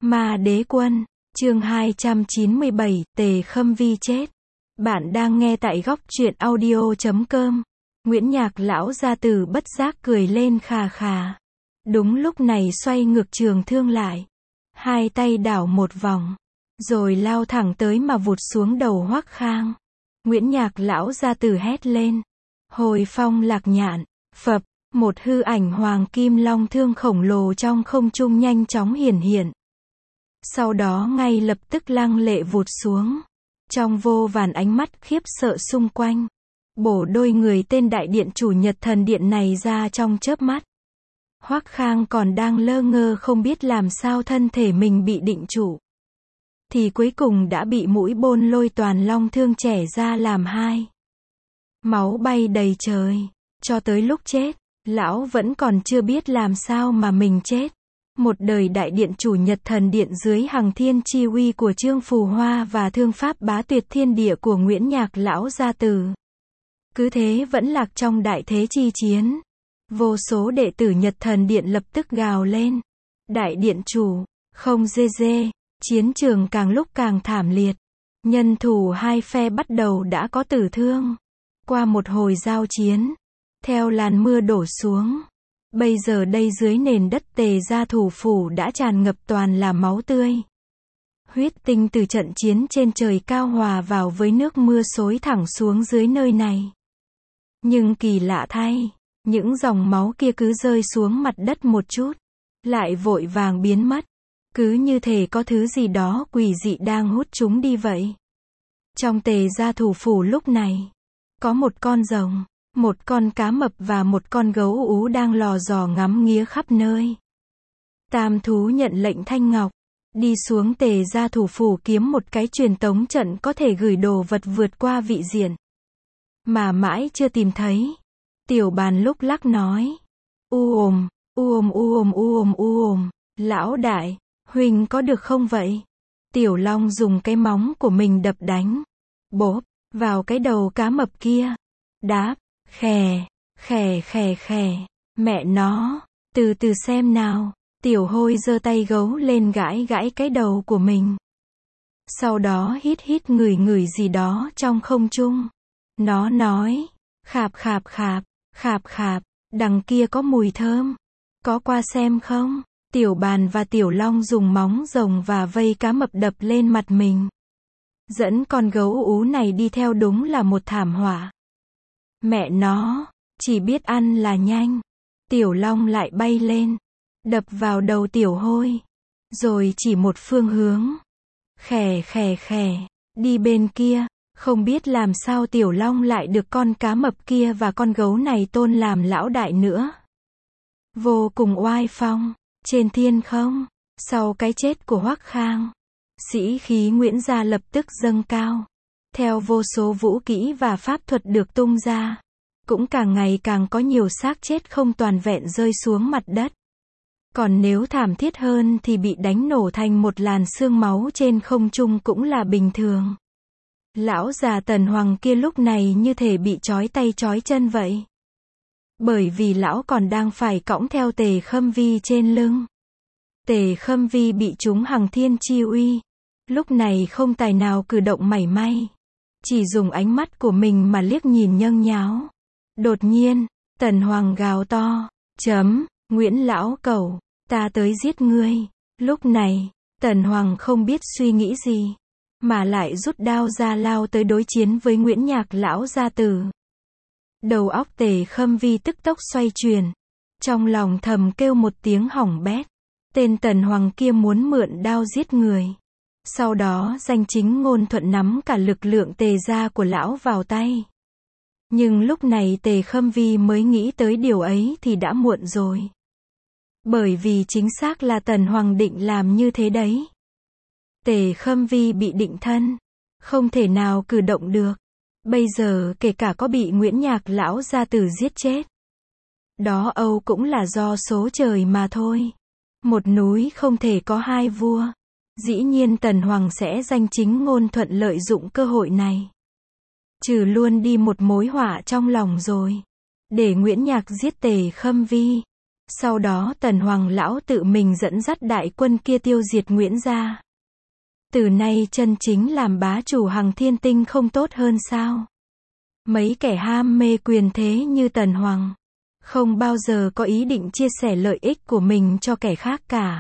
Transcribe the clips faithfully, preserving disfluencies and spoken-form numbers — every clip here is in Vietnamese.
Ma Đế Quân, chương hai trăm chín mươi bảy, Tề Khâm Vi chết. Bạn đang nghe tại góc truyện audio chấm com. Nguyễn Nhạc lão gia tử bất giác cười lên khà khà. Đúng lúc này xoay ngược trường thương lại. Hai tay đảo một vòng. Rồi lao thẳng tới mà vụt xuống đầu Hoắc Khang. Nguyễn Nhạc lão gia tử hét lên. Hồi phong lạc nhạn, phập, một hư ảnh hoàng kim long thương khổng lồ trong không trung nhanh chóng hiển hiện. Sau đó ngay lập tức lăng lệ vụt xuống. Trong vô vàn ánh mắt khiếp sợ xung quanh. Bổ đôi người tên đại điện chủ Nhật Thần Điện này ra trong chớp mắt. Hoắc Khang còn đang lơ ngơ không biết làm sao thân thể mình bị định trụ. Thì cuối cùng đã bị mũi bôn lôi toàn long thương chẻ ra làm hai. Máu bay đầy trời. Cho tới lúc chết, lão vẫn còn chưa biết làm sao mà mình chết. Một đời đại điện chủ Nhật Thần Điện dưới hằng thiên chi uy của Trương Phù Hoa và thương pháp bá tuyệt thiên địa của Nguyễn Nhạc lão gia tử. Cứ thế vẫn lạc trong đại thế chi chiến. Vô số đệ tử Nhật Thần Điện lập tức gào lên. Đại điện chủ, không dê dê, chiến trường càng lúc càng thảm liệt. Nhân thủ hai phe bắt đầu đã có tử thương. Qua một hồi giao chiến, theo làn mưa đổ xuống. Bây giờ đây dưới nền đất Tề gia thủ phủ đã tràn ngập toàn là máu tươi. Huyết tinh từ trận chiến trên trời cao hòa vào với nước mưa xối thẳng xuống dưới nơi này. Nhưng kỳ lạ thay, những dòng máu kia cứ rơi xuống mặt đất một chút, lại vội vàng biến mất. Cứ như thể có thứ gì đó quỷ dị đang hút chúng đi vậy. Trong Tề gia thủ phủ lúc này, có một con rồng, một con cá mập và một con gấu ú đang lò dò ngắm nghía khắp nơi. Tam thú nhận lệnh Thanh Ngọc, đi xuống Tề gia thủ phủ kiếm một cái truyền tống trận có thể gửi đồ vật vượt qua vị diện. Mà mãi chưa tìm thấy. Tiểu Bàn lúc lắc nói. U ồm, u ồm u ồm u ồm u ồm, lão đại, huynh có được không vậy? Tiểu Long dùng cái móng của mình đập đánh. Bốp, vào cái đầu cá mập kia. Đáp. Khè, khè khè khè, mẹ nó, từ từ xem nào. Tiểu Hôi giơ tay gấu lên gãi gãi cái đầu của mình. Sau đó hít hít ngửi ngửi gì đó trong không trung. Nó nói, khạp khạp khạp, khạp khạp, đằng kia có mùi thơm. Có qua xem không? Tiểu Bàn và Tiểu Long dùng móng rồng và vây cá mập đập lên mặt mình. Dẫn con gấu ú này đi theo đúng là một thảm họa. Mẹ nó, chỉ biết ăn là nhanh. Tiểu Long lại bay lên, đập vào đầu Tiểu Hôi, rồi chỉ một phương hướng. Khè khè khè, đi bên kia. Không biết làm sao Tiểu Long lại được con cá mập kia và con gấu này tôn làm lão đại nữa. Vô cùng oai phong, trên thiên không. Sau cái chết của Hoắc Khang, sĩ khí Nguyễn gia lập tức dâng cao. Theo vô số vũ kỹ và pháp thuật được tung ra, cũng càng ngày càng có nhiều xác chết không toàn vẹn rơi xuống mặt đất. Còn nếu thảm thiết hơn thì bị đánh nổ thành một làn sương máu trên không trung cũng là bình thường. Lão già Tần Hoàng kia lúc này như thể bị trói tay trói chân vậy. Bởi vì lão còn đang phải cõng theo Tề Khâm Vi trên lưng. Tề Khâm Vi bị trúng hằng thiên chi uy. Lúc này không tài nào cử động mảy may. Chỉ dùng ánh mắt của mình mà liếc nhìn nhâng nháo. Đột nhiên, Tần Hoàng gào to. Chấm, Nguyễn lão cẩu, ta tới giết ngươi. Lúc này, Tần Hoàng không biết suy nghĩ gì. Mà lại rút đao ra lao tới đối chiến với Nguyễn Nhạc lão gia tử. Đầu óc Tề Khâm Vi tức tốc xoay chuyển. Trong lòng thầm kêu một tiếng hỏng bét. Tên Tần Hoàng kia muốn mượn đao giết người. Sau đó danh chính ngôn thuận nắm cả lực lượng Tề gia của lão vào tay. Nhưng lúc này Tề Khâm Vi mới nghĩ tới điều ấy thì đã muộn rồi. Bởi vì chính xác là Tần Hoàng định làm như thế đấy. Tề Khâm Vi bị định thân, không thể nào cử động được. Bây giờ kể cả có bị Nguyễn Nhạc lão gia tử giết chết, đó âu cũng là do số trời mà thôi. Một núi không thể có hai vua. Dĩ nhiên Tần Hoàng sẽ danh chính ngôn thuận lợi dụng cơ hội này. Trừ luôn đi một mối họa trong lòng rồi. Để Nguyễn Nhạc giết Tề Khâm Vi. Sau đó Tần Hoàng lão tự mình dẫn dắt đại quân kia tiêu diệt Nguyễn gia. Từ nay chân chính làm bá chủ Hằng Thiên Tinh không tốt hơn sao? Mấy kẻ ham mê quyền thế như Tần Hoàng, không bao giờ có ý định chia sẻ lợi ích của mình cho kẻ khác cả.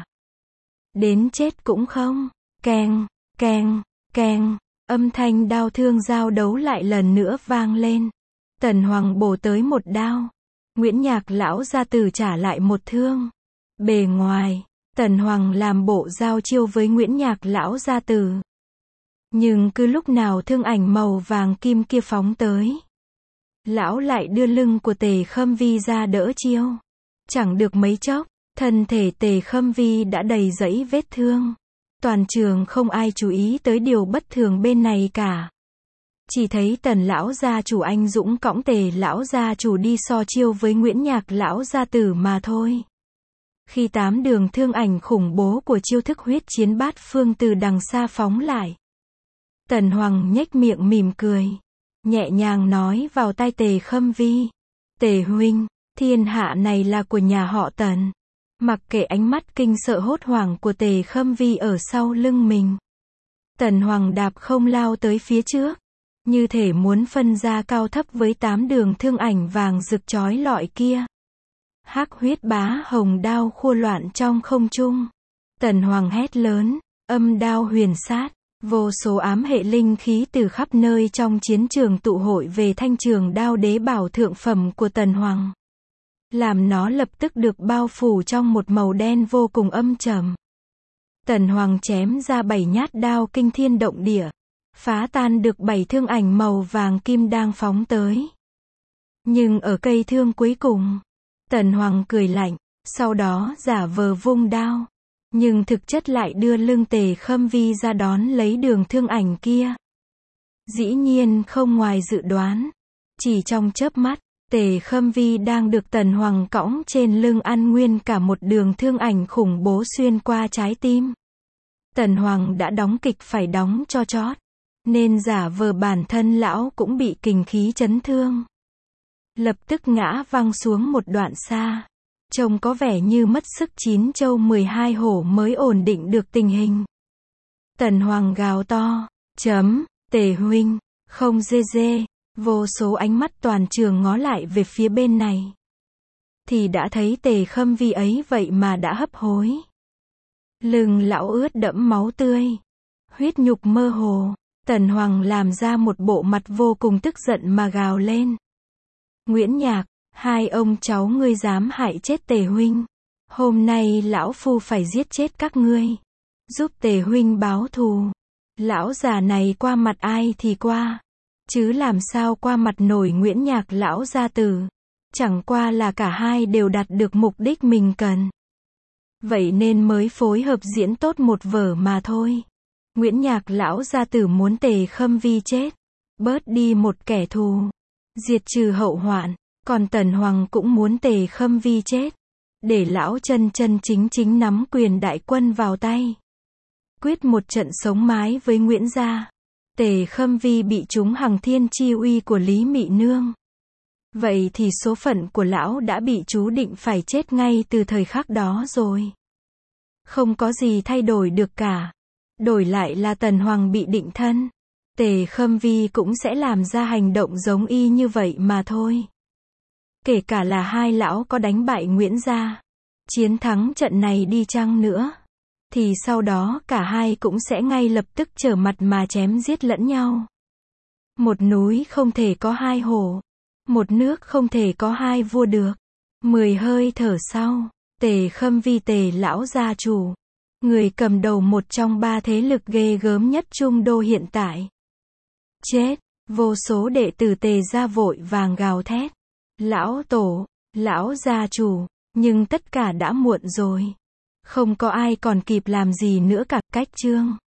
Đến chết cũng không. Keng, keng, keng, âm thanh đao thương giao đấu lại lần nữa vang lên. Tần Hoàng bổ tới một đao. Nguyễn Nhạc lão gia tử trả lại một thương. Bề ngoài, Tần Hoàng làm bộ giao chiêu với Nguyễn Nhạc lão gia tử. Nhưng cứ lúc nào thương ảnh màu vàng kim kia phóng tới, lão lại đưa lưng của Tề Khâm Vi ra đỡ chiêu. Chẳng được mấy chốc, thân thể Tề Khâm Vi đã đầy dẫy vết thương. Toàn trường không ai chú ý tới điều bất thường bên này cả. Chỉ thấy Tần lão gia chủ anh dũng cõng Tề lão gia chủ đi so chiêu với Nguyễn Nhạc lão gia tử mà thôi. Khi tám đường thương ảnh khủng bố của chiêu thức huyết chiến bát phương từ đằng xa phóng lại, Tần Hoàng nhếch miệng mỉm cười, nhẹ nhàng nói vào tai Tề Khâm Vi. Tề huynh, thiên hạ này là của nhà họ Tần. Mặc kệ ánh mắt kinh sợ hốt hoảng của Tề Khâm Vi ở sau lưng mình, Tần Hoàng đạp không lao tới phía trước, như thể muốn phân ra cao thấp với tám đường thương ảnh vàng rực chói lọi kia. Hắc huyết bá hồng đao khua loạn trong không trung. Tần Hoàng hét lớn, âm đao huyền sát. Vô số ám hệ linh khí từ khắp nơi trong chiến trường tụ hội về thanh trường đao đế bảo thượng phẩm của Tần Hoàng, làm nó lập tức được bao phủ trong một màu đen vô cùng âm trầm. Tần Hoàng chém ra bảy nhát đao kinh thiên động địa, phá tan được bảy thương ảnh màu vàng kim đang phóng tới. Nhưng ở cây thương cuối cùng, Tần Hoàng cười lạnh, sau đó giả vờ vung đao, nhưng thực chất lại đưa lưng Tề Khâm Vi ra đón lấy đường thương ảnh kia. Dĩ nhiên không ngoài dự đoán, chỉ trong chớp mắt, Tề Khâm Vi đang được Tần Hoàng cõng trên lưng ăn nguyên cả một đường thương ảnh khủng bố xuyên qua trái tim. Tần Hoàng đã đóng kịch phải đóng cho chót, nên giả vờ bản thân lão cũng bị kình khí chấn thương, lập tức ngã văng xuống một đoạn xa. Trông có vẻ như mất sức chín châu mười hai hổ mới ổn định được tình hình. Tần Hoàng gào to, chấm, Tề huynh, không dê dê. Vô số ánh mắt toàn trường ngó lại về phía bên này, thì đã thấy Tề Khâm Vi ấy vậy mà đã hấp hối. Lưng lão ướt đẫm máu tươi, huyết nhục mơ hồ. Tần Hoàng làm ra một bộ mặt vô cùng tức giận mà gào lên. Nguyễn Nhạc, hai ông cháu ngươi dám hại chết Tề huynh. Hôm nay lão phu phải giết chết các ngươi, giúp Tề huynh báo thù. Lão già này qua mặt ai thì qua, chứ làm sao qua mặt nổi Nguyễn Nhạc lão gia tử. Chẳng qua là cả hai đều đạt được mục đích mình cần, vậy nên mới phối hợp diễn tốt một vở mà thôi. Nguyễn Nhạc lão gia tử muốn Tề Khâm Vi chết, bớt đi một kẻ thù, diệt trừ hậu hoạn. Còn Tần Hoàng cũng muốn Tề Khâm Vi chết, để lão chân chân chính chính nắm quyền đại quân vào tay, quyết một trận sống mái với Nguyễn gia. Tề Khâm Vi bị trúng Hằng Thiên chi uy của Lý Mị Nương, vậy thì số phận của lão đã bị chú định phải chết ngay từ thời khắc đó rồi. Không có gì thay đổi được cả, đổi lại là Tần Hoàng bị định thân, Tề Khâm Vi cũng sẽ làm ra hành động giống y như vậy mà thôi. Kể cả là hai lão có đánh bại Nguyễn gia, chiến thắng trận này đi chăng nữa, thì sau đó cả hai cũng sẽ ngay lập tức trở mặt mà chém giết lẫn nhau. Một núi không thể có hai hổ, một nước không thể có hai vua được. Mười hơi thở sau, Tề Khâm Vi Tề lão gia chủ, người cầm đầu một trong ba thế lực ghê gớm nhất Trung Đô hiện tại, chết. Vô số đệ tử Tề gia vội vàng gào thét, lão tổ, lão gia chủ, nhưng tất cả đã muộn rồi. Không có ai còn kịp làm gì nữa cả. Cách chương